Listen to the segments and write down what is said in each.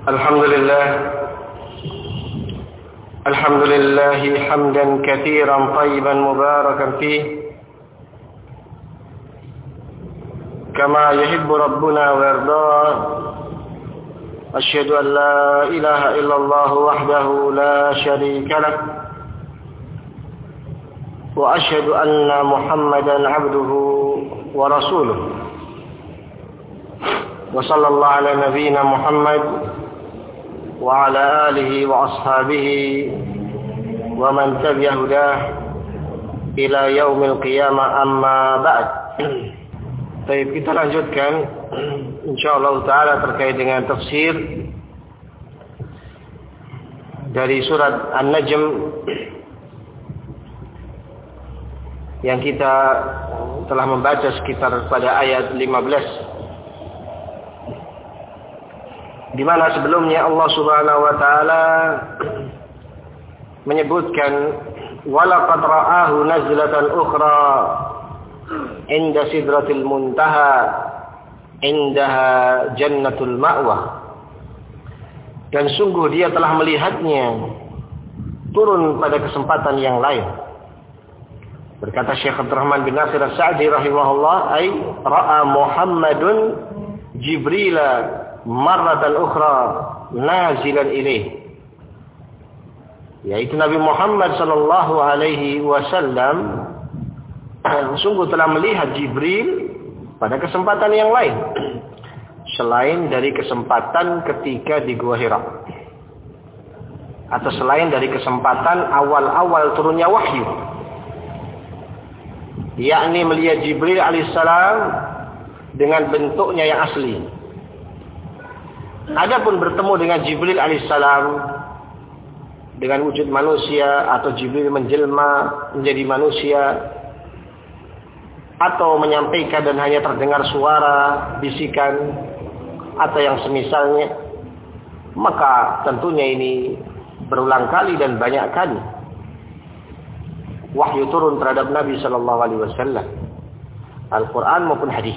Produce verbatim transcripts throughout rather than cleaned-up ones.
الحمد لله الحمد لله حمدا كثيرا طيبا مباركا فيه كما يحب ربنا ويرضاه. أشهد أن لا إله إلا الله وحده لا شريك له وأشهد أن محمدا عبده ورسوله وصلى الله على نبينا محمد وعلى آله وأصحابه ومن تبع هداه إلى يوم القيامة أما بعد. Baik, kita lanjutkan insyaallah taala terkait dengan tafsir dari surat An-Najm yang kita telah membaca sekitar pada ayat lima belas, di mana sebelumnya Allah Subhanahu wa taala menyebutkan walaqad ra'ahu nazlatan ukhra inda sidratil muntaha indaha jannatul ma'wa, dan sungguh dia telah melihatnya turun pada kesempatan yang lain. Berkata Syekh Abdurrahman bin Nasir As-Sa'di rahimahullah, ay ra'a Muhammadun Jibrila marratan ukhra nazilan ilaih, yaitu Nabi Muhammad sallallahu alaihi wasallam sungguh telah melihat Jibril pada kesempatan yang lain selain dari kesempatan ketika di Gua Hira, atau selain dari kesempatan awal-awal turunnya wahyu, yakni melihat Jibril alaihissalam dengan bentuknya yang asli. Adapun bertemu dengan Jibril alaihissalam dengan wujud manusia, atau Jibril menjelma menjadi manusia, atau menyampaikan dan hanya terdengar suara, bisikan, atau yang semisalnya, maka tentunya ini berulang kali dan banyak kali wahyu turun terhadap Nabi sallallahu alaihi wasallam, Al-Quran maupun hadis,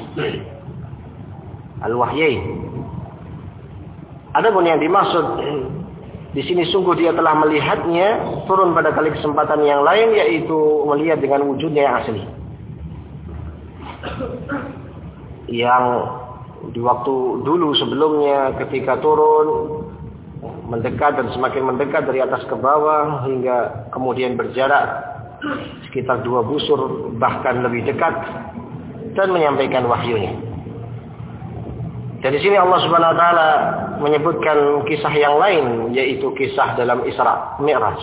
al-wahyain. Adapun yang dimaksud di sini sungguh dia telah melihatnya turun pada kali kesempatan yang lain, yaitu melihat dengan wujudnya yang asli, yang di waktu dulu sebelumnya ketika turun mendekat dan semakin mendekat dari atas ke bawah hingga kemudian berjarak sekitar dua busur bahkan lebih dekat dan menyampaikan wahyunya. Dan di sini Allah Subhanahu wa taala menyebutkan kisah yang lain, yaitu kisah dalam Isra Mi'raj.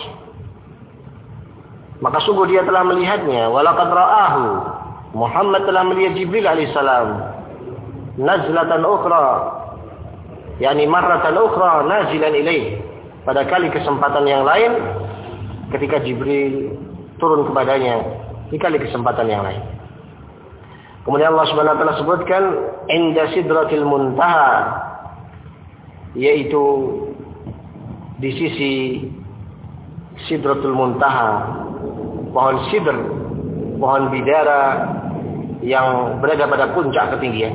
Maka sungguh dia telah melihatnya, walaqad ra'ahu, Muhammad telah melihat Jibril alaihissalam nazlatan ukhra, yakni marratan ukhra nazilan ilaih, pada kali kesempatan yang lain ketika Jibril turun kepadanya di kali kesempatan yang lain. Kemudian Allah Subhanahu wa taala sebutkan inda sidratil muntaha, yaitu di sisi sidratul muntaha, pohon sidr, pohon bidara yang berada pada puncak ketinggian.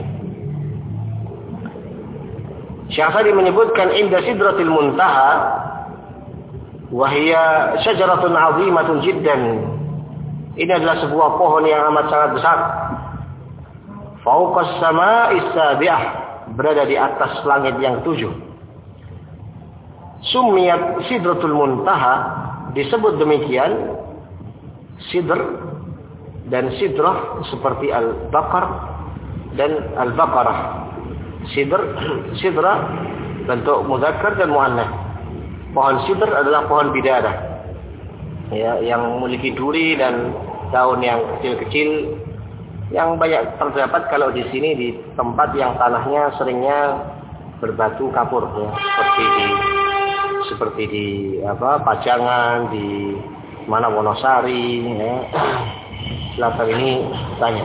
Syafari menyebutkan inda sidratil muntaha wa hiya syajaratun 'azimatun jiddan. Ini adalah sebuah pohon yang amat sangat besar. Fauqas sama'is sabi'ah, berada di atas langit yang tujuh. Summiyat sidratul muntaha, disebut demikian sidr dan sidrah seperti al-baqar dan al-baqarah. Sidr, sidrah bentuk mudzakkar dan muannats. Pohon sidr adalah pohon bidara, ya, yang memiliki duri dan daun yang kecil-kecil, yang banyak terdapat kalau di sini di tempat yang tanahnya seringnya berbatu kapur, ya, seperti di seperti di apa Pajangan, di mana Wonosari, ya. Selatan ini banyak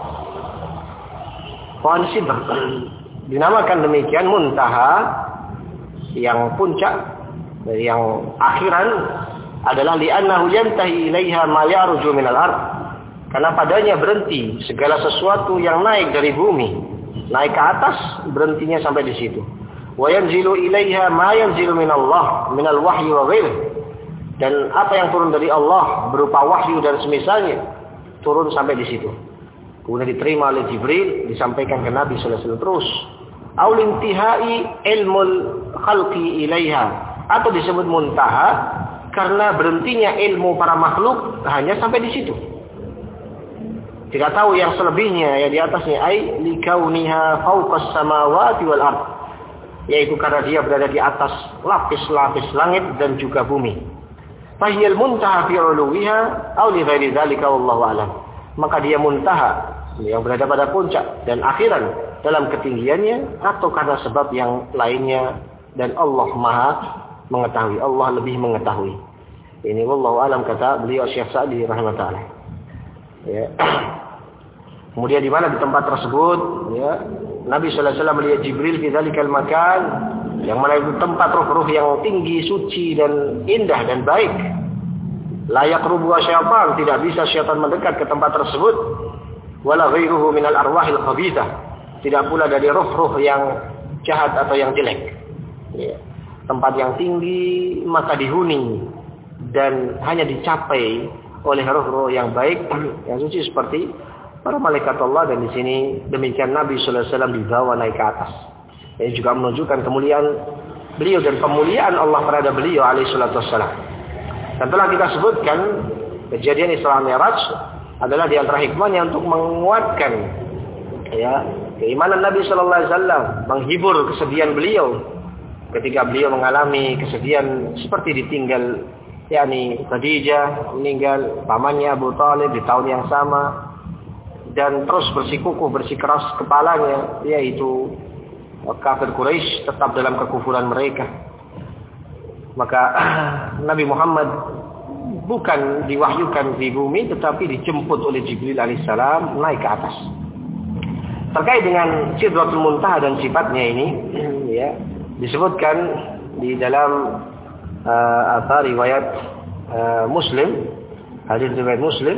pohon sidr. Dinamakan demikian muntaha, yang puncak, yang akhiran, adalah li'annahu yantahi ilaiha ma ya'ruju minal ardh, karena padanya berhenti segala sesuatu yang naik dari bumi, naik ke atas, berhentinya sampai di situ. wa yanzilu ilaiha ma yanzilu min Allah min al-wahyi wa ghairihi. Dan apa yang turun dari Allah berupa wahyu dan semisalnya turun sampai di situ. Kemudian diterima oleh Jibril, disampaikan ke Nabi sallallahu alaihi wasallam terus. Aul intihai ilmul khalqi ilaiha, atau disebut muntaha karena berhentinya ilmu para makhluk hanya sampai di situ. Tidak tahu yang selebihnya yang di atasnya, ai likauniha fawqas samawati wal ard, yaitu karena dia berada di atas lapis-lapis langit dan juga bumi. Fahiyal muntaha fi uluwiha aw li ghairi dzalika wallahu alam. Maka dia muntaha, yang berada pada puncak dan akhiran dalam ketinggiannya, atau karena sebab yang lainnya, dan Allah Maha mengetahui, Allah lebih mengetahui. Ini wallahu alam, kata beliau Syekh Sa'di rahimahullah. Ya. Kemudian di mana di tempat tersebut, ya, Nabi sallallahu alaihi wasallam melihat Jibril di dzalikal makan, yang mana itu tempat ruh-ruh yang tinggi, suci dan indah dan baik. Layak rubuha syaitan, tidak bisa syaitan mendekat ke tempat tersebut. Wala ghairuhu minal arwahil khabithah, tidak pula dari roh-roh yang jahat atau yang jelek. Ya. Tempat yang tinggi maka dihuni dan hanya dicapai oleh roh-roh yang baik, yang suci seperti para malaikat Allah. Dan di sini demikian Nabi sallallahu alaihi wasallam dibawa naik ke atas. Ini juga menunjukkan kemuliaan beliau dan kemuliaan Allah terhadap beliau alaihi salatu wassalam. Dan telah kita sebutkan kejadian Isra Mi'raj adalah di antara hikmahnya untuk menguatkan ya keimanan Nabi sallallahu alaihi wasallam, menghibur kesedihan beliau ketika beliau mengalami kesedihan seperti ditinggal yakni Khadijah, meninggal pamannya Abu Thalib di tahun yang sama, dan terus bersikukuh bersikeras kepalanya, yaitu kafir Quraisy tetap dalam kekufuran mereka. Maka Nabi Muhammad bukan diwahyukan di bumi, tetapi dijemput oleh Jibril alaihissalam naik ke atas. Terkait dengan Sidratul Muntaha dan sifatnya ini, ya, disebutkan di dalam uh, apa riwayat uh, Muslim, hadis riwayat Muslim,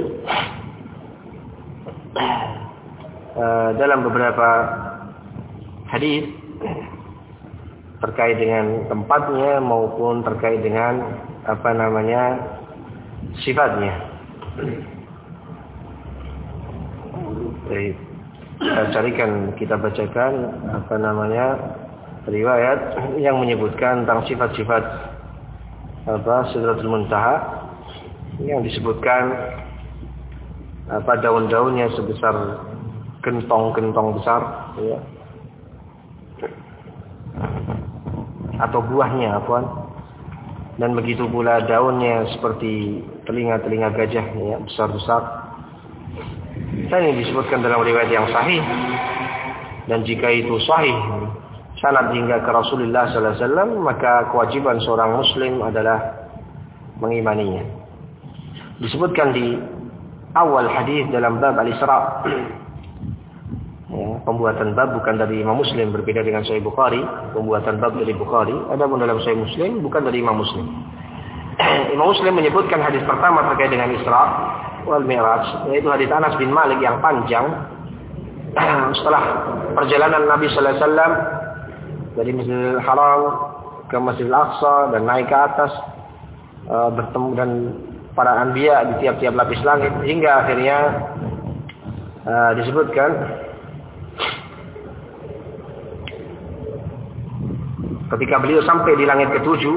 uh, dalam beberapa hadis terkait dengan tempatnya maupun terkait dengan apa namanya sifatnya. Baik, kita carikan, kita bacakan apa namanya riwayat yang menyebutkan tentang sifat-sifat apa Sidratul Muntaha, yang disebutkan apa daun-daunnya sebesar gentong-gentong besar, ya, atau buahnya apaan, dan begitu pula daunnya seperti telinga-telinga gajah, ya, besar-besar. Dan ini disebutkan dalam riwayat yang sahih, dan jika itu sahih sanad hingga ke Rasulullah sallallahu alaihi wasallam, maka kewajiban seorang muslim adalah mengimaninya. Disebutkan di awal hadis dalam bab Al-Isra, ya, pembuatan bab bukan dari Imam Muslim, berbeda dengan Sahih Bukhari. Pembuatan bab dari Bukhari, adapun dalam Sahih Muslim bukan dari Imam Muslim. Imam Muslim menyebutkan hadis pertama terkait dengan Isra wal Mi'raj, yaitu hadis Anas bin Malik yang panjang. Setelah perjalanan Nabi sallallahu alaihi wasallam dari Masjidil Haram ke Masjidil Aqsa dan naik ke atas, uh, bertemu dan para anbiya di tiap-tiap lapis langit, hingga akhirnya uh, disebutkan ketika beliau sampai di langit ketujuh,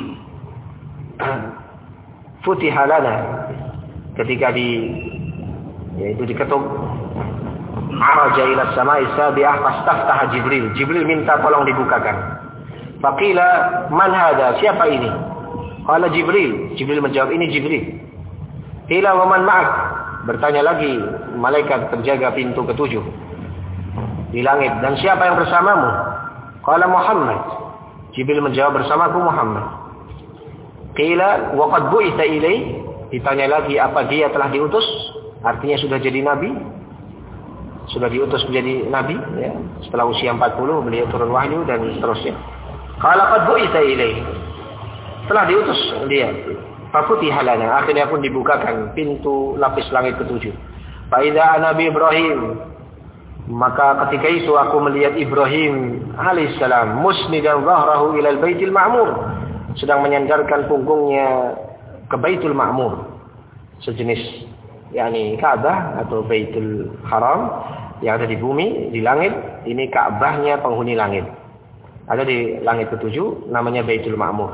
futiha lana, ketika di yaitu diketuk, araja ila samai sabi'ah fastaftaha Jibril. Jibril minta tolong dibukakan. Faqila man hada, siapa ini? Qala Jibril. Jibril menjawab, ini Jibril. Qila wa man ma'ak, bertanya lagi malaikat penjaga pintu ketujuh di langit, dan siapa yang bersamamu? Qala Muhammad. Jibril menjawab, bersamaku Muhammad. Qila wa qad bu'itha ilai, ditanya lagi apa dia telah diutus, artinya sudah jadi nabi, sudah diutus menjadi nabi, ya. Setelah usia empat puluh beliau turun wahyu dan seterusnya. Qala qad bu'itha ilai, telah diutus dia. Fafutiha lana, akhirnya pun dibukakan pintu lapis langit ketujuh. Fa idza Nabi Ibrahim, Maka ketika itu aku melihat Ibrahim alaihissalam musnidan dhahrahu ila al-baitil ma'mur, sedang menyandarkan punggungnya ke Baitul Ma'mur, sejenis yakni Ka'bah atau Baitul Haram yang ada di bumi, di langit. Ini Ka'bahnya penghuni langit, ada di langit ketujuh, namanya Baitul Ma'mur.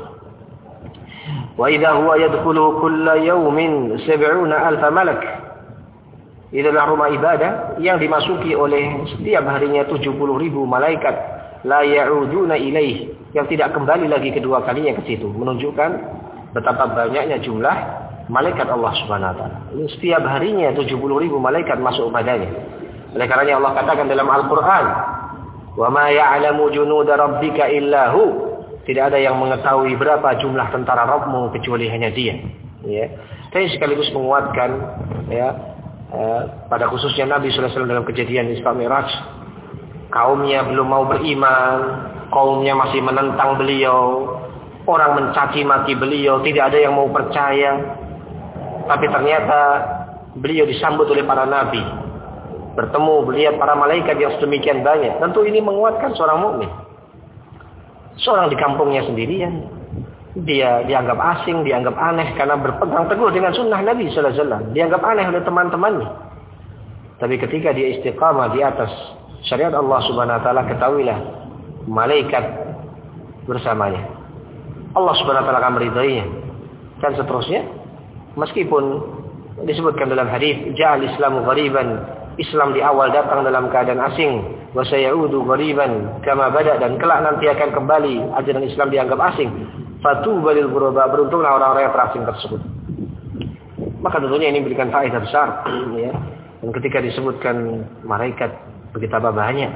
Wa idza huwa yadkhulu kulla yawmin sab'una alf malak. Itu adalah rumah ibadah yang dimasuki oleh setiap harinya tujuh puluh ribu malaikat, la ya'uduna ilaih, yang tidak kembali lagi kedua kalinya ke situ, menunjukkan betapa banyaknya jumlah malaikat Allah Subhanahu wa taala. Setiap harinya tujuh puluh ribu malaikat masuk padanya. Oleh karenanya Allah katakan dalam Al-Qur'an, "Wa ma ya'lamu junuda rabbika illa hu." Tidak ada yang mengetahui berapa jumlah tentara Rabbmu kecuali hanya Dia. Ya. Saya sekaligus menguatkan ya, Eh, pada khususnya Nabi sallallahu alaihi wasallam dalam kejadian Isra Mi'raj, kaumnya belum mau beriman, kaumnya masih menentang beliau, orang mencaci maki beliau, tidak ada yang mau percaya. Tapi ternyata beliau disambut oleh para nabi, bertemu melihat para malaikat yang sedemikian banyak. Tentu ini menguatkan seorang mukmin. Seorang di kampungnya sendirian, dia dianggap asing, dianggap aneh karena berpegang teguh dengan sunnah Nabi sallallahu alaihi wasallam. Dianggap aneh oleh teman-temannya. Tapi ketika dia istiqamah di atas syariat Allah Subhanahu wa taala, ketahuilah malaikat bersamanya. Allah Subhanahu wa taala akan meridainya. Dan seterusnya, meskipun disebutkan dalam hadis, ja'al Islamu ghariban, Islam di awal datang dalam keadaan asing, wa sayaudu ghariban kama bada, dan kelak nanti akan kembali ajaran Islam dianggap asing. Fatuba lil ghuraba, beruntunglah orang-orang yang terasing tersebut. Maka tentunya ini memberikan faedah besar, ya. Dan ketika disebutkan malaikat betapa banyak,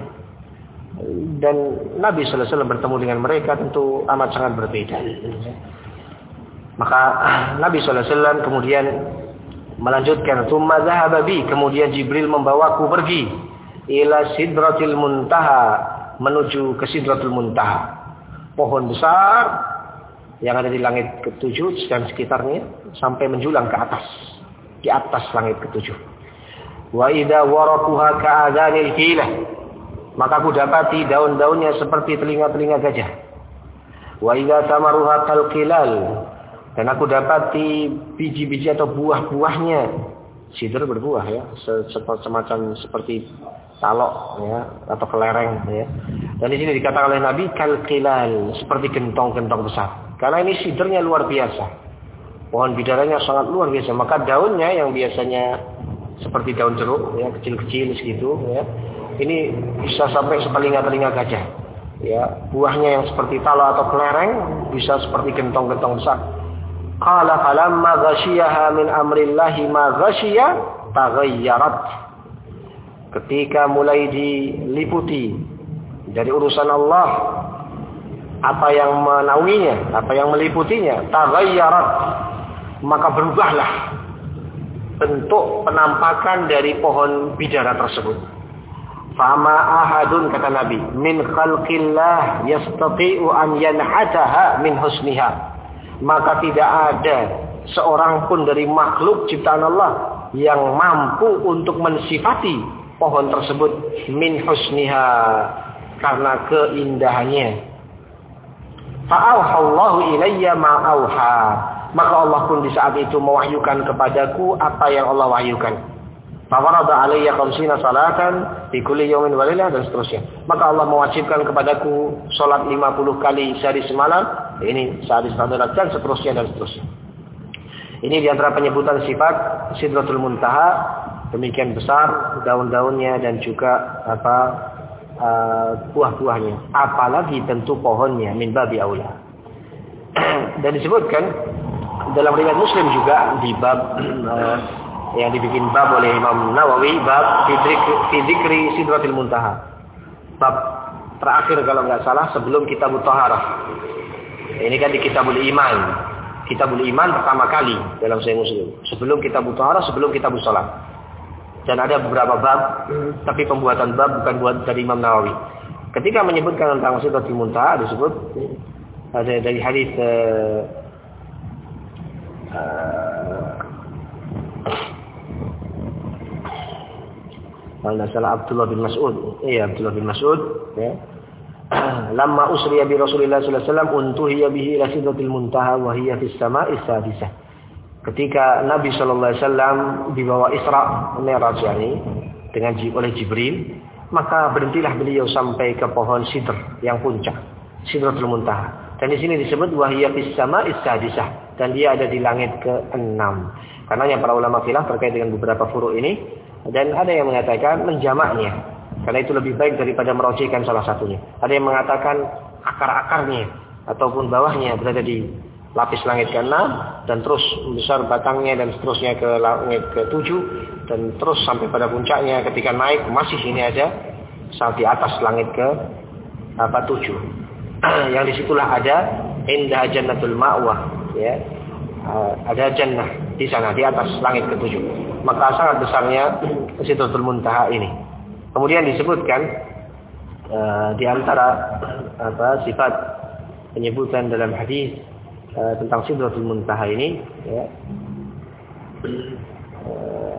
dan Nabi sallallahu alaihi wasallam bertemu dengan mereka, tentu amat sangat berbeda. Maka Nabi sallallahu alaihi wasallam kemudian melanjutkan, "Tsumma dhahaba bi", kemudian Jibril membawaku pergi ila Sidratil Muntaha, menuju ke Sidratul Muntaha, pohon besar yang ada di langit ketujuh dan sekitarnya, sampai menjulang ke atas, di atas langit ketujuh. Wa idza waraquha ka'adhanil filah, maka aku dapati daun-daunnya seperti telinga-telinga gajah. Wa idza tamaruha kalqilal, dan aku dapati biji-biji atau buah-buahnya, sidr berbuah ya, semacam seperti talok ya, atau kelereng ya. Dan di sini dikatakan oleh Nabi kalqilal, seperti gentong-gentong besar. Karena ini sidrnya luar biasa. Pohon bidaranya sangat luar biasa. Maka daunnya yang biasanya seperti daun jeruk ya, kecil-kecil segitu ya, ini bisa sampai setelinga-telinga gajah. Ya, buahnya yang seperti talok atau kelereng bisa seperti gentong-gentong besar. Qala falamma ghasyiyaha min amrillahi ma ghasyiya taghayyarat. Ketika mulai diliputi dari urusan Allah, apa yang menaunginya, apa yang meliputinya, taghayyarat, maka berubahlah bentuk penampakan dari pohon bidara tersebut. Fama ahadun, kata Nabi, min khalqillah yastati'u an yanhataha min husniha, maka tidak ada seorang pun dari makhluk ciptaan Allah yang mampu untuk mensifati pohon tersebut min husniha, karena keindahannya. Fa'auhallahu ilayya ma'auha, maka Allah pun di saat itu mewahyukan kepadaku apa yang Allah wahyukan. Fawarada alayya khamsina salatan fi kulli yawmin wa lailah, dan seterusnya. Maka Allah mewajibkan kepadaku salat lima puluh kali sehari semalam, ini sehari semalam, dan seterusnya dan seterusnya. Ini di antara penyebutan sifat Sidratul Muntaha, demikian besar daun-daunnya dan juga apa Uh, buah-buahnya, apalagi tentu pohonnya, min babi aula. Dan disebutkan dalam riwayat Muslim juga di bab uh, yang dibikin bab oleh Imam Nawawi, bab fi dzikri Sidratil Muntaha, bab terakhir kalau nggak salah sebelum Kitabut Thaharah. Ini kan di Kitabul Iman, Kitabul Iman pertama kali dalam Sahih Muslim, sebelum Kitabut Thaharah, sebelum Kitabus Shalah. Dan ada beberapa bab, tapi pembuatan bab bukan buat dari Imam Nawawi. Ketika menyebutkan tentang Sidratul Muntaha, disebut ada dari hadis uh, uh, Kalau tidak salah Abdullah bin Mas'ud. Iya, Abdullah bin Mas'ud. Ya. Lamma usriya bi Rasulillah sallallahu alaihi wasallam untuhiya bihi ila sidratil muntaha wa hiya fis sama'i sadisah. Ketika Nabi sallallahu alaihi wasallam dibawa Isra Mi'raj ini dengan oleh Jibril, maka berhentilah beliau sampai ke pohon sidr yang puncak, Sidratul Muntaha. Dan di sini disebut wahiyya fis sama'is sadisah, dan dia ada di langit keenam. Karena para ulama khilaf terkait dengan beberapa furu ini, dan ada yang mengatakan menjamaknya, karena itu lebih baik daripada merojihkan salah satunya. Ada yang mengatakan akar-akarnya ataupun bawahnya berada di lapis langit keenam, dan terus besar batangnya dan seterusnya ke langit ketujuh, dan terus sampai pada puncaknya ketika naik masih ini ada saat di atas langit ke apa tujuh. Yang disitulah ada indah jannatul ma'wah, ya, ada jannah di sana di atas langit ketujuh. Maka sangat besarnya Sidratul Muntaha ini. Kemudian disebutkan uh, di antara apa sifat penyebutan dalam hadis uh, tentang Sidratul Muntaha ini, ya, uh,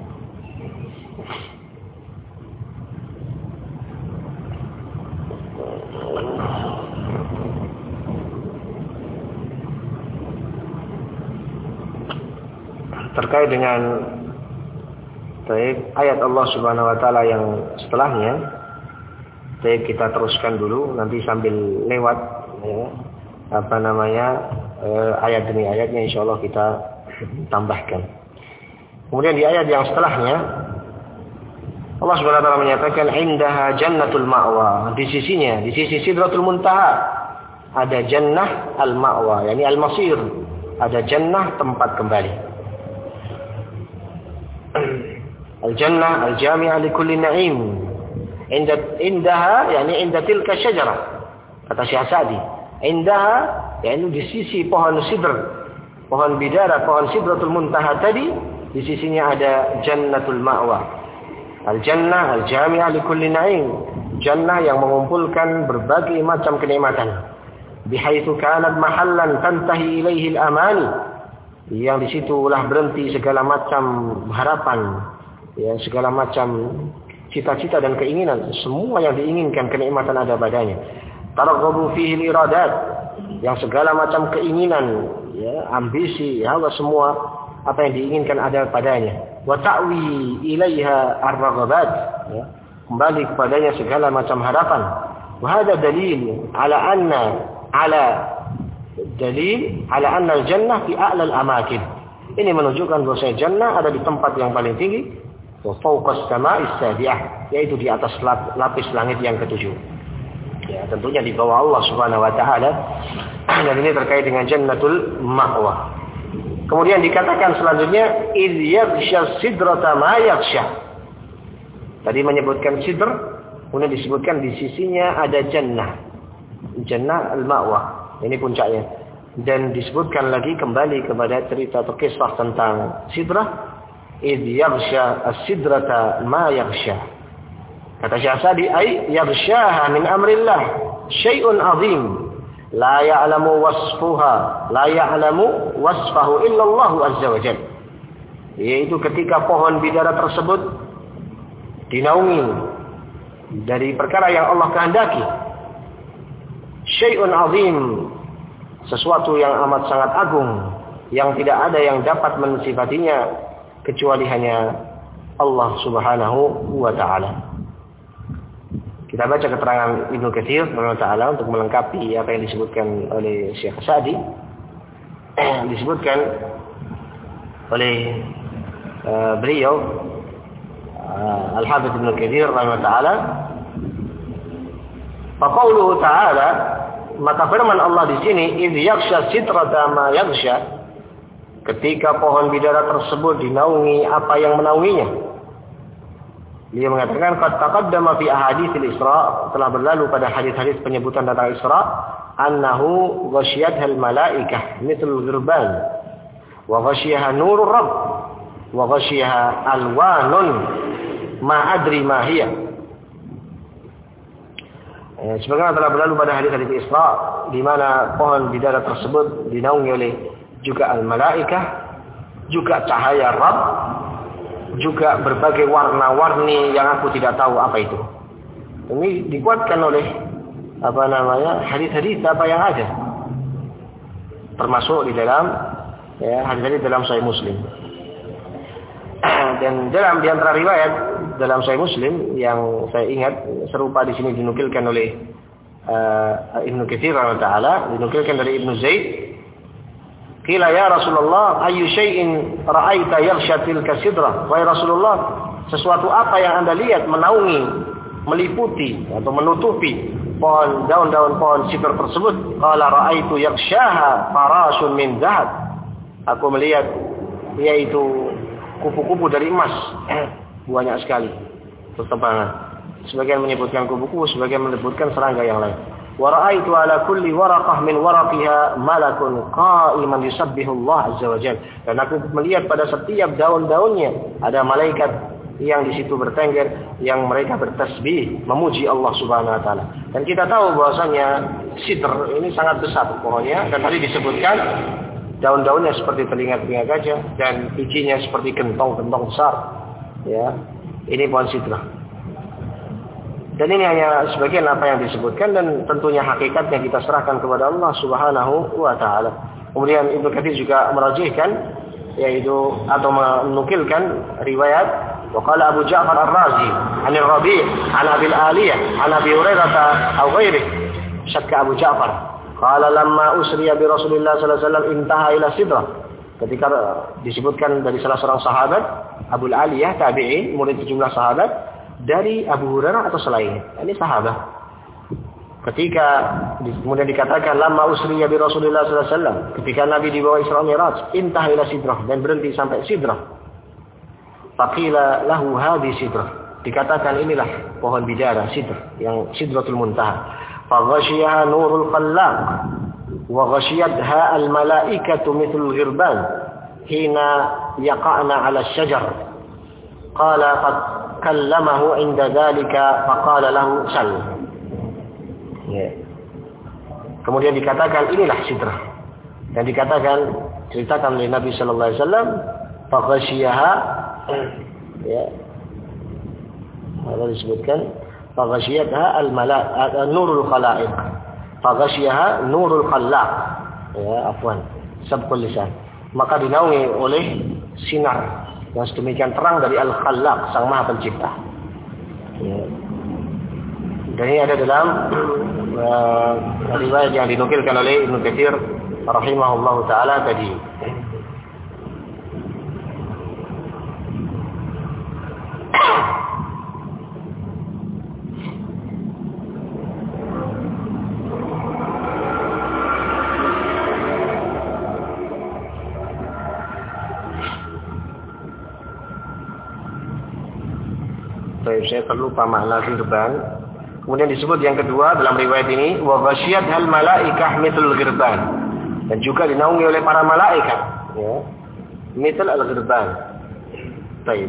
terkait dengan baik ayat Allah Subhanahu wa taala yang setelahnya. Baik, kita teruskan dulu nanti sambil lewat, ya, apa namanya eh, ayat demi ayatnya insyaallah kita tambahkan. Kemudian di ayat yang setelahnya Allah Subhanahu wa taala menyatakan indaha jannatul ma'wa. Di sisinya, di sisi Sidratul Muntaha ada jannah al-ma'wa, yakni al-masir. Ada jannah tempat kembali. Al-jannah al-jami'ah li kulli na'im. Inda indaha yakni inda tilka syajarah. Kata Syekh Sa'di, indaha yakni di sisi pohon sidr, pohon bidara, pohon Sidratul Muntaha tadi, di sisinya ada jannatul ma'wa. Al-jannah al-jami'ah li kulli na'im. Jannah yang mengumpulkan berbagai macam kenikmatan. Bihaitsu kanat mahallan tantahi ilaihi al-amani. Yang di situlah berhenti segala macam harapan, ya, segala macam cita-cita dan keinginan. Semua yang diinginkan kenikmatan ada padanya. Taraghabu fihi al-iradat, yang segala macam keinginan, ya, ambisi, hawa, semua apa yang diinginkan ada padanya. Wa ta'wi ilaiha ar-raghabat, ya, kembali kepadanya segala macam harapan. Wa hadha dalil ala anna ala dalil ala anna al-jannah fi a'la al-amakin. Ini menunjukkan bahwa jannah ada di tempat yang paling tinggi, wa fawqa as-sama'is sabi'ah, yaitu di atas lapis langit yang ketujuh. Ya, tentunya di bawah Allah Subhanahu wa taala. Dan ini terkait dengan jannatul ma'wa. Kemudian dikatakan selanjutnya idh yaghsha sidrata ma yaghsha. Tadi menyebutkan sidr, kemudian disebutkan di sisinya ada jannah. Jannah al-ma'wa. Ini puncaknya. Dan disebutkan lagi kembali kepada cerita atau kisah tentang sidrah. Idh yaghsha as-sidrata ma yaghsha. Kata Syekh Sa'di, ay yaghshaha min amrillah syai'un 'azim la ya'lamu wasfuha la ya'lamu wasfahu illa Allah azza wa jalla. Yaitu ketika pohon bidara tersebut dinaungi dari perkara yang Allah kehendaki. Syai'un 'azim, sesuatu yang amat sangat agung, yang tidak ada yang dapat mensifatinya kecuali hanya Allah Subhanahu wa taala. Kita baca keterangan Ibnu Katsir rahimahullah taala untuk melengkapi apa yang disebutkan oleh Syekh Sa'di. Disebutkan oleh uh, beliau uh, Al-Hafidz Ibnu Katsir rahimahullah taala, fa qauluhu ta'ala, maka firman Allah di sini, idh yaghsha sidrata ma yaghsha, ketika pohon bidara tersebut dinaungi apa yang menaunginya. Dia mengatakan qad taqaddama fi ahaditsil Isra, telah berlalu pada hadis-hadis penyebutan tentang Isra, annahu ghasyiyathal malaikah mithlul ghirban wa ghasyiyaha nurur rabb wa ghasyiyaha alwanun ma adri ma hiya. Eh, sebagaimana telah berlalu pada hadis-hadis Isra, di mana pohon bidara tersebut dinaungi oleh juga al-malaikah, juga cahaya Rabb, juga berbagai warna-warni yang aku tidak tahu apa itu. Ini dikuatkan oleh apa namanya hadis-hadis apa yang ada, termasuk di dalam ya, hadis-hadis dalam Sahih Muslim. Dan dalam di antara riwayat dalam Sahih Muslim yang saya ingat serupa di sini dinukilkan oleh uh, Ibnu Katsir rahimahullah, dinukilkan dari Ibnu Zaid. Qila ya Rasulullah ayyu syai'in ra'aita yaghsha tilka sidrah? Wahai Rasulullah, sesuatu apa yang Anda lihat menaungi, meliputi atau menutupi pohon daun-daun pohon sidr tersebut? Qala ra'aitu yaghshaha farasun min dhahab. Aku melihat yaitu kupu-kupu dari emas. Banyak sekali berterbangan. Sebagian menyebutkan kupu-kupu, sebagian menyebutkan serangga yang lain. Wa ra'aitu ala kulli waraqah min waraqiha malakun qa'iman yusabbihu Allah azza wa jalla. Dan aku melihat pada setiap daun-daunnya ada malaikat yang di situ bertengger, yang mereka bertasbih memuji Allah Subhanahu wa taala. Dan kita tahu bahwasanya sidr ini sangat besar pohonnya, dan tadi disebutkan daun-daunnya seperti telinga-telinga gajah dan bijinya seperti gentong-gentong besar. Ya, ini pohon sidr. Dan ini hanya sebagian apa yang disebutkan, dan tentunya hakikatnya kita serahkan kepada Allah Subhanahu wa taala. Kemudian Ibnu Katsir juga merajihkan, yaitu atau menukilkan riwayat waqala Abu Ja'far Ar-Razi 'an Rabi' 'an Abi Al-Aliyah 'an Abi Hurairah aw ghairihi, syakka Abu Ja'far qala lamma usriya bi Rasulillah sallallahu alaihi wasallam intaha ila sidrah. Ketika disebutkan dari salah seorang sahabat Abu Al-Aliyah tabi'in, murid sejumlah sahabat dari Abu Hurairah atau selainnya. Ini sahabat. Ketika kemudian dikatakan lama usriya bi Rasulillah sallallahu alaihi wasallam, ketika Nabi dibawa Isra Mi'raj, intah ila sidrah, dan berhenti sampai sidrah. Faqila lahu hadhi sidrah. Dikatakan inilah pohon bidara sidr, yang sidratul muntaha. Faghashiyaha nurul khallaq wa ghashiyatha al malaikatu mithlul ghirban hina yaqa'na 'ala asy-syajar. Qala qad kallamahu 'inda dzalika faqala lahu sal. Ya. Kemudian dikatakan inilah sidrah. Dan dikatakan ceritakan oleh Nabi sallallahu alaihi wasallam faghashiyaha ya. Ada disebutkan faghashiyatha al-mala'ika nurul khalaiq. Faghashiyaha nurul khallaq. Ya, afwan. Sabqul lisan. Maka dinaungi oleh sinar yang sedemikian terang dari Al-Khallaq, Sang Maha Pencipta. Ya. Dan ini ada dalam uh, riwayat yang dinukilkan oleh Ibnu Katsir rahimahullahu taala tadi. Saya terlupa makna ghirban. Kemudian disebut yang kedua dalam riwayat ini wa ghasyiyat hal malaikah mithl ghirban, dan juga dinaungi oleh para malaikat, ya, mithl al ghirban. Baik.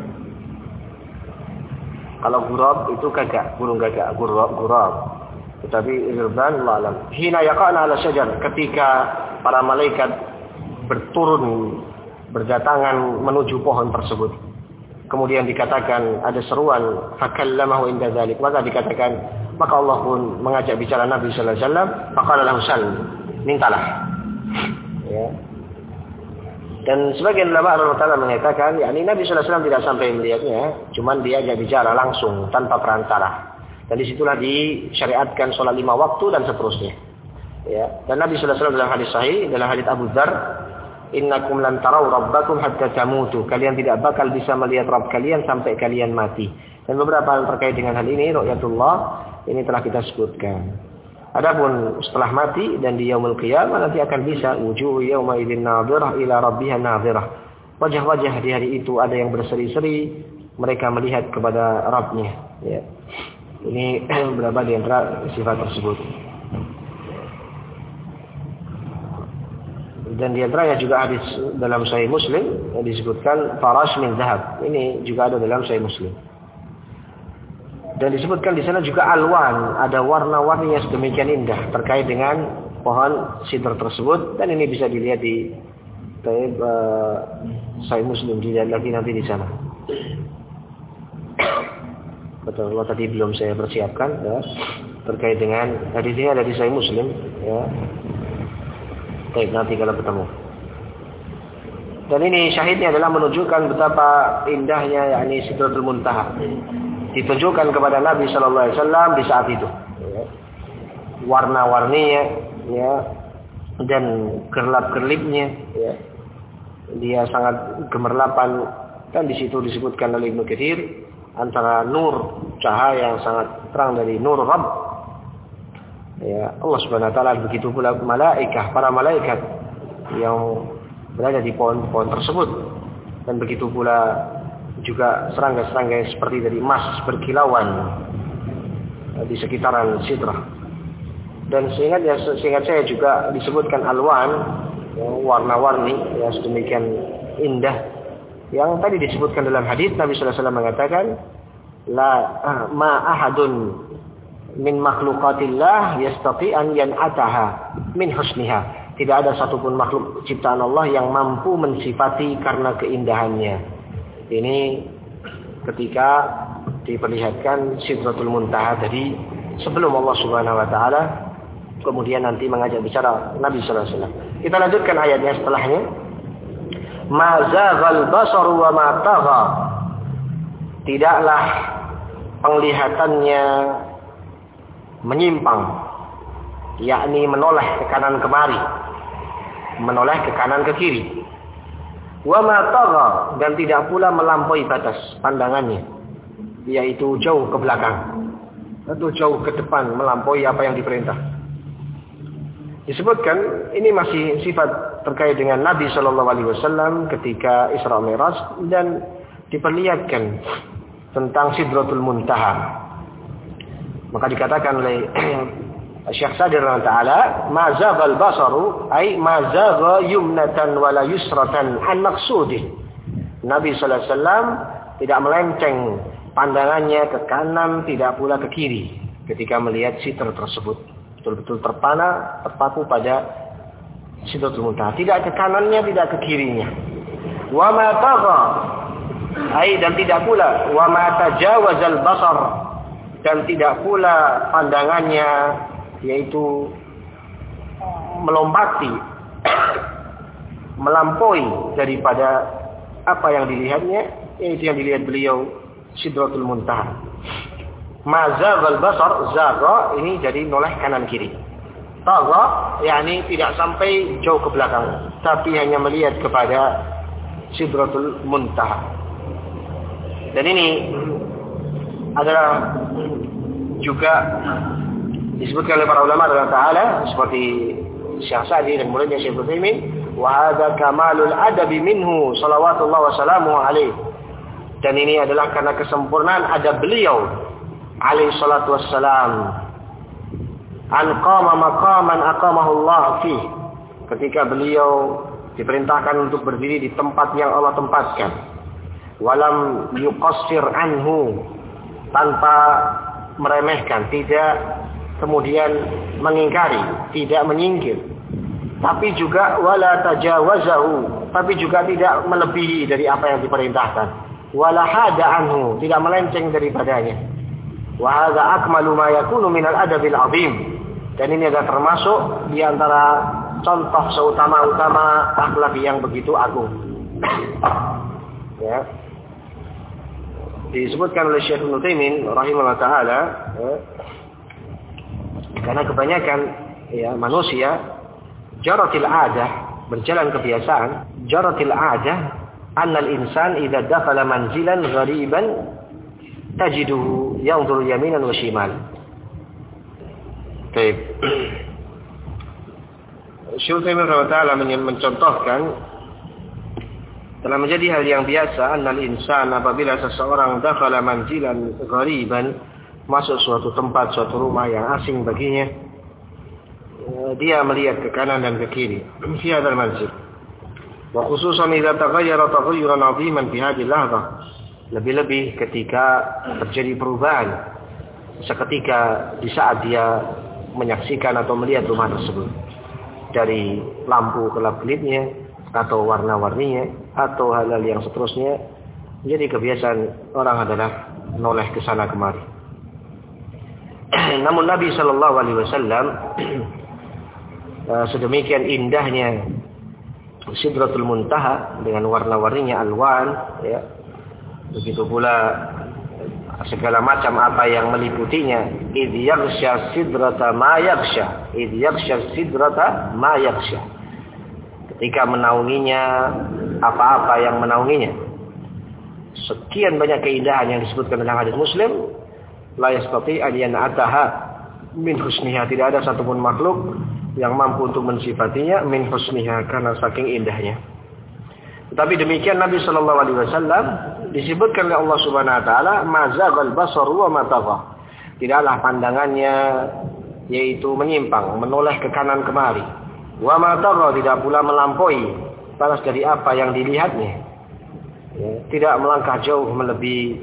Kalau gurab itu gagak, burung gagak, gurab, gurab. Tetapi ghirban Allah alam. Hina yaqa'na 'ala syajar, ketika para malaikat berturun berdatangan menuju pohon tersebut. Kemudian dikatakan ada seruan fakallamahu inda dzalik, maka dikatakan maka Allah pun mengajak bicara Nabi sallallahu alaihi wasallam, faqala lahu sal, mintalah. Ya. Dan sebagian ulama Allah mengatakan yakni Nabi sallallahu alaihi wasallam tidak sampai melihatnya, cuman dia ajak bicara langsung tanpa perantara. Dan disitulah disyariatkan sholat lima waktu dan seterusnya. Ya. Dan Nabi sallallahu alaihi wasallam dalam hadis sahih, dalam hadis Abu Dzar, innakum lan tarau rabbakum hatta tamutu. Kalian tidak bakal bisa melihat Rabb kalian sampai kalian mati. Dan beberapa hal terkait dengan hal ini, ru'yatullah, ini telah kita sebutkan. Adapun setelah mati dan di yaumul qiyamah nanti akan bisa wujuh yauma idzin nadhirah ila rabbiha nadhirah. Wajah-wajah di hari itu ada yang berseri-seri, mereka melihat kepada Rabbnya. Ya. Ini beberapa di antara sifat tersebut. Dan di antaranya juga hadis dalam Sahih Muslim yang disebutkan farash min zahab. Ini juga ada dalam Sahih Muslim. Dan disebutkan di sana juga alwan, ada warna-warni yang sedemikian indah terkait dengan pohon sidr tersebut, dan ini bisa dilihat di uh, Sahih Muslim, dilihat lagi nanti di sana. Betul, Allah tadi belum saya persiapkan ya, terkait dengan hadisnya ada di Sahih Muslim ya. Baik, nanti kalau ketemu. Dan ini syahidnya adalah menunjukkan betapa indahnya yakni Sidratul Muntaha. Ditunjukkan kepada Nabi sallallahu alaihi wasallam di saat itu. Ya. Warna-warninya ya dan gerlap-gerlipnya ya. Dia sangat gemerlapan dan di situ disebutkan oleh Ibnu Katsir antara nur cahaya yang sangat terang dari nur Rabb. Ya, Allah Subhanahu wa taala begitu pula malaikat, para malaikat yang berada di pohon-pohon tersebut dan begitu pula juga serangga-serangga seperti dari emas berkilauan di sekitaran sidrah. Dan seingat ya seingat saya juga disebutkan alwan ya, warna-warni ya sedemikian indah yang tadi disebutkan dalam hadis Nabi sallallahu alaihi wasallam mengatakan la ma ahadun min makhluqatillah yastati an yan'ataha min husniha. Tidak ada satupun makhluk ciptaan Allah yang mampu mensifati karena keindahannya. Ini ketika diperlihatkan Sidratul Muntaha tadi sebelum Allah Subhanahu wa taala kemudian nanti mengajak bicara Nabi sallallahu alaihi wasallam. Kita lanjutkan ayatnya setelahnya. Ma zaghal basaru wa ma tagha. Tidaklah penglihatannya menyimpang, yakni menoleh ke kanan kemari, menoleh ke kanan ke kiri. Wa ma tagha, dan tidak pula melampaui batas pandangannya, yaitu jauh ke belakang atau jauh ke depan melampaui apa yang diperintah. Disebutkan ini masih sifat terkait dengan Nabi Shallallahu Alaihi Wasallam ketika Isra Mi'raj dan diperlihatkan tentang Sidratul Muntaha. Maka dikatakan oleh Syekh Sadir Taala, ma zaghal basaru ay ma zagha yumnatan wala yusratan an maqsudih. Nabi sallallahu alaihi wasallam tidak melenceng pandangannya ke kanan, tidak pula ke kiri ketika melihat sidr tersebut. Betul-betul terpana, terpaku pada Sidratul Muntaha. Tidak ke kanannya, tidak ke kirinya. Wa ma tagha ay dan tidak pula wa ma tajawazal basar, dan tidak pula pandangannya yaitu melompati melampaui daripada apa yang dilihatnya, yaitu yang dilihat beliau Sidratul Muntaha. Mazaghal basar, zagha ini jadi noleh kanan kiri. Tagha yakni tidak sampai jauh ke belakang, tapi hanya melihat kepada Sidratul Muntaha. Dan ini adalah juga disebutkan oleh para ulama dalam ta'ala seperti Syekh Sa'di dan muridnya Syekh Utsaimin, wa hadza kamalul adabi minhu salawatullah wa salamuhu alaihi. Dan ini adalah karena kesempurnaan adab beliau alaihi salatu wassalam. An qama maqaman aqamahu Allah fi, ketika beliau diperintahkan untuk berdiri di tempat yang Allah tempatkan. Walam yuqassir anhu, tanpa meremehkan, tidak kemudian mengingkari, tidak menyingkir. Tapi juga wala tajawazahu, tapi juga tidak melebihi dari apa yang diperintahkan. Wala hada anhu, tidak melenceng daripadanya. Wa hadza akmalu ma yakunu minal adabil azim. Dan ini adalah termasuk di antara contoh seutama-utama akhlak yang begitu agung. Ya. Disebutkan oleh Syekh Ibnu Taimin rahimahullah taala, ya, karena kebanyakan ya manusia jaratil adah, berjalan kebiasaan, jaratil adah annal insan idza dakhala manzilan ghariban tajiduhu yanzuru yaminan wa shimal. Baik. Syekh Taimin rahimahullah taala mencontohkan telah menjadi hal yang biasa annal insan apabila seseorang dakhala manzilan ghariban, masuk suatu tempat, suatu rumah yang asing baginya, dia melihat ke kanan dan ke kiri fi hadzal manzil. Wa khususan idza taghayyara taghayyuran 'aziman fi hadhihi lahzah, lebih-lebih ketika terjadi perubahan seketika di saat dia menyaksikan atau melihat rumah tersebut, dari lampu kelap-kelipnya atau warna-warninya atau hal-hal yang seterusnya, Jadi kebiasaan orang adalah menoleh ke sana kemari. Namun Nabi Shallallahu Alaihi Wasallam sedemikian indahnya Sidratul Muntaha dengan warna-warninya alwan, ya. Begitu pula segala macam apa yang meliputinya. Idh yaghsha sidrata ma yaghsha. Idh yaghsha sidrata ma yaghsha. Ketika menaunginya apa-apa yang menaunginya. Sekian banyak keindahan yang disebutkan dalam hadis Muslim. La yastati an yan'ataha min husniha. Tidak ada satupun makhluk yang mampu untuk mensifatinya min husniha, karena saking indahnya. Tetapi demikian Nabi Shallallahu Alaihi Wasallam disebutkan oleh Allah Subhanahu Wa Taala, mazaghal basar wa ma tagha. Tidaklah pandangannya yaitu menyimpang, menoleh ke kanan kemari. Wa ma tagha, tidak pula melampaui balas dari apa yang dilihatnya. Ya, tidak melangkah jauh melebihi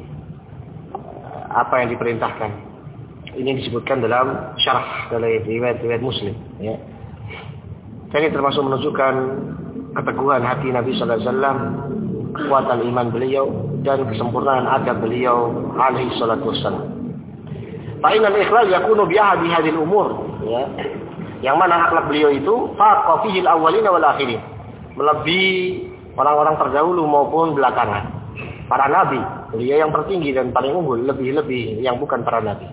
apa yang diperintahkan. Ini disebutkan dalam syarah dalam riwayat-riwayat Muslim. Ya. Ini termasuk menunjukkan keteguhan hati Nabi Sallallahu Alaihi Wasallam, kekuatan iman beliau dan kesempurnaan adab beliau alaihi salatu wassalam. Fa'inal ikhlal yakunu bi'ahadi hadil umur. Ya. Yang mana akhlak beliau itu faqa fihil awwalina wal akhirin. Melebihi orang-orang terdahulu maupun belakangan. Para nabi, beliau yang tertinggi dan paling unggul, lebih-lebih yang bukan para nabi.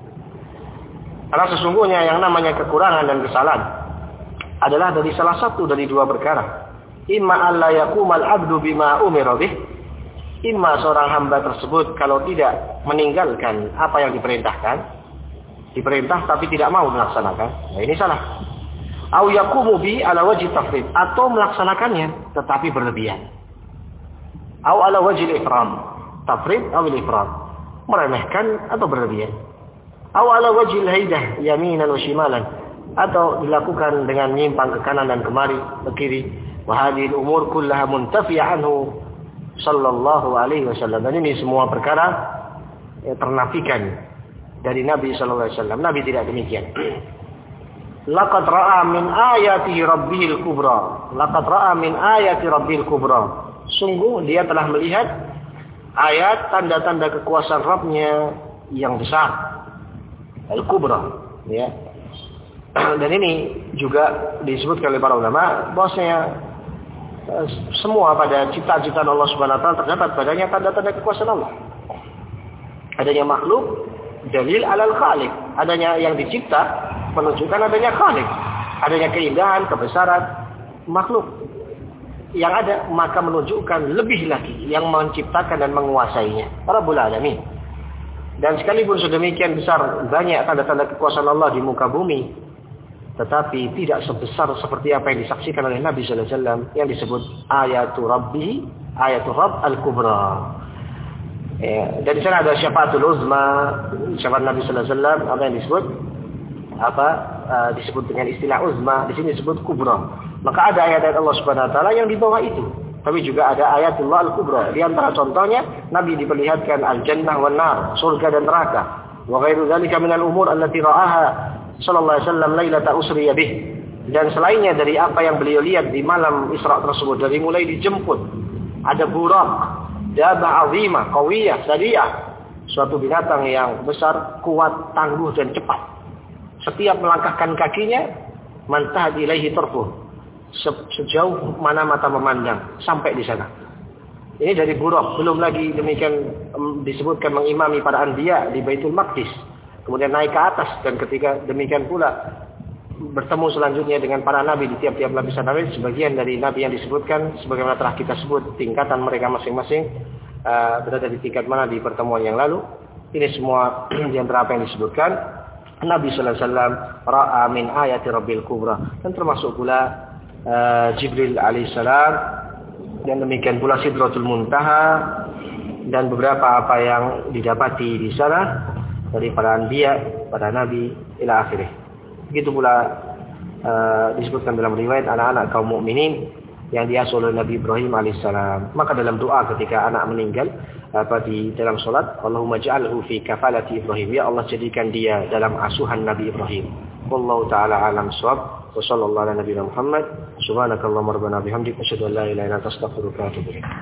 Karena sesungguhnya yang namanya kekurangan dan kesalahan adalah dari salah satu dari dua perkara. Imma alla yaqumal abdu bima umira bih. Imma seorang hamba tersebut kalau tidak meninggalkan apa yang diperintahkan, diperintah tapi tidak mau melaksanakan. Nah, ini salah. Au yaqumu bi ala wajhi tafrid, atau melaksanakannya tetapi berlebihan. Au ala wajhi ifram. Tafrid atau ifram. Meremehkan atau berlebihan. Aw ala wajhil haidah yaminan wa shimalan, atau dilakukan dengan menyimpang ke kanan dan kemari, ke kiri. Wa hadhihi al-umur kullaha muntafi'a anhu sallallahu alaihi wasallam. Dan ini semua perkara ya, ternafikan dari Nabi sallallahu alaihi wasallam. Nabi tidak demikian. Laqad ra'a min ayati rabbihil kubra. Laqad ra'a min ayati rabbihil kubra. Sungguh dia telah melihat ayat tanda-tanda kekuasaan Rabb-nya yang besar. Al-Kubra, ya. Dan ini juga disebutkan oleh para ulama bahwasanya semua pada ciptaan-ciptaan Allah Subhanahu wa taala terdapat padanya tanda-tanda kekuasaan Allah. Adanya makhluk dalil alal khaliq, adanya yang dicipta menunjukkan adanya khaliq, adanya keindahan, kebesaran makhluk yang ada, maka menunjukkan lebih lagi yang menciptakan dan menguasainya, Rabbul Alamin. Dan sekalipun sedemikian besar banyak tanda-tanda kekuasaan Allah di muka bumi, tetapi tidak sebesar seperti apa yang disaksikan oleh Nabi Sallallahu Alaihi Wasallam yang disebut ayatu Rabbi, ayatu Rabb al-Kubra. Ya, dan di sana ada syafaatul uzma, syafaat Nabi Sallallahu Alaihi Wasallam, apa yang disebut apa uh, disebut dengan istilah uzma, di sini disebut kubra. Maka ada ayat-ayat Allah Subhanahu Wa Taala yang di bawah itu. Tapi juga ada ayatullah al-kubra. Di antara contohnya, Nabi diperlihatkan al-jannah wan nar, surga dan neraka. Wa ghairu dzalika minal umur allati ra'aha sallallahu alaihi wasallam lailata usriya bih. Dan selainnya dari apa yang beliau lihat di malam Isra tersebut, dari mulai dijemput, ada burak, dabah azimah, qawiyah, sadiyah, suatu binatang yang besar, kuat, tangguh dan cepat. Setiap melangkahkan kakinya, mantahad ilaihi tarfuh. Sejauh mana mata memandang sampai di sana. Ini dari Buraq. Belum lagi demikian disebutkan mengimami para anbiya di Baitul Maqdis. Kemudian naik ke atas, dan ketika demikian pula bertemu selanjutnya dengan para nabi di tiap-tiap lapisan nabi. Sebagian dari nabi yang disebutkan sebagaimana telah kita sebut tingkatan mereka masing-masing uh, berada di tingkat mana di pertemuan yang lalu. Ini semua di antara apa yang disebutkan. Nabi sallallahu alaihi wasallam ra'a min ayati rabbil kubra, dan termasuk pula Uh, Jibril alaihissalam, dan demikian pula Sidratul Muntaha, dan beberapa apa yang didapati di sana dari para anbiya, para nabi ila akhirih. Begitu pula uh, disebutkan dalam riwayat anak-anak kaum mukminin yang diasuh oleh Nabi Ibrahim alaihissalam. Maka dalam doa ketika anak meninggal apa di dalam salat, Allahumma ja'alhu fi kafalati Ibrahim, ya Allah jadikan dia dalam asuhan Nabi Ibrahim. Wallahu ta'ala alam shawab. Wa sallallahu ala nabiyina Muhammad. Subhanakallahumma rabbana bihamdika asyhadu an la ilaha illa anta astaghfiruka wa atubu ilaik.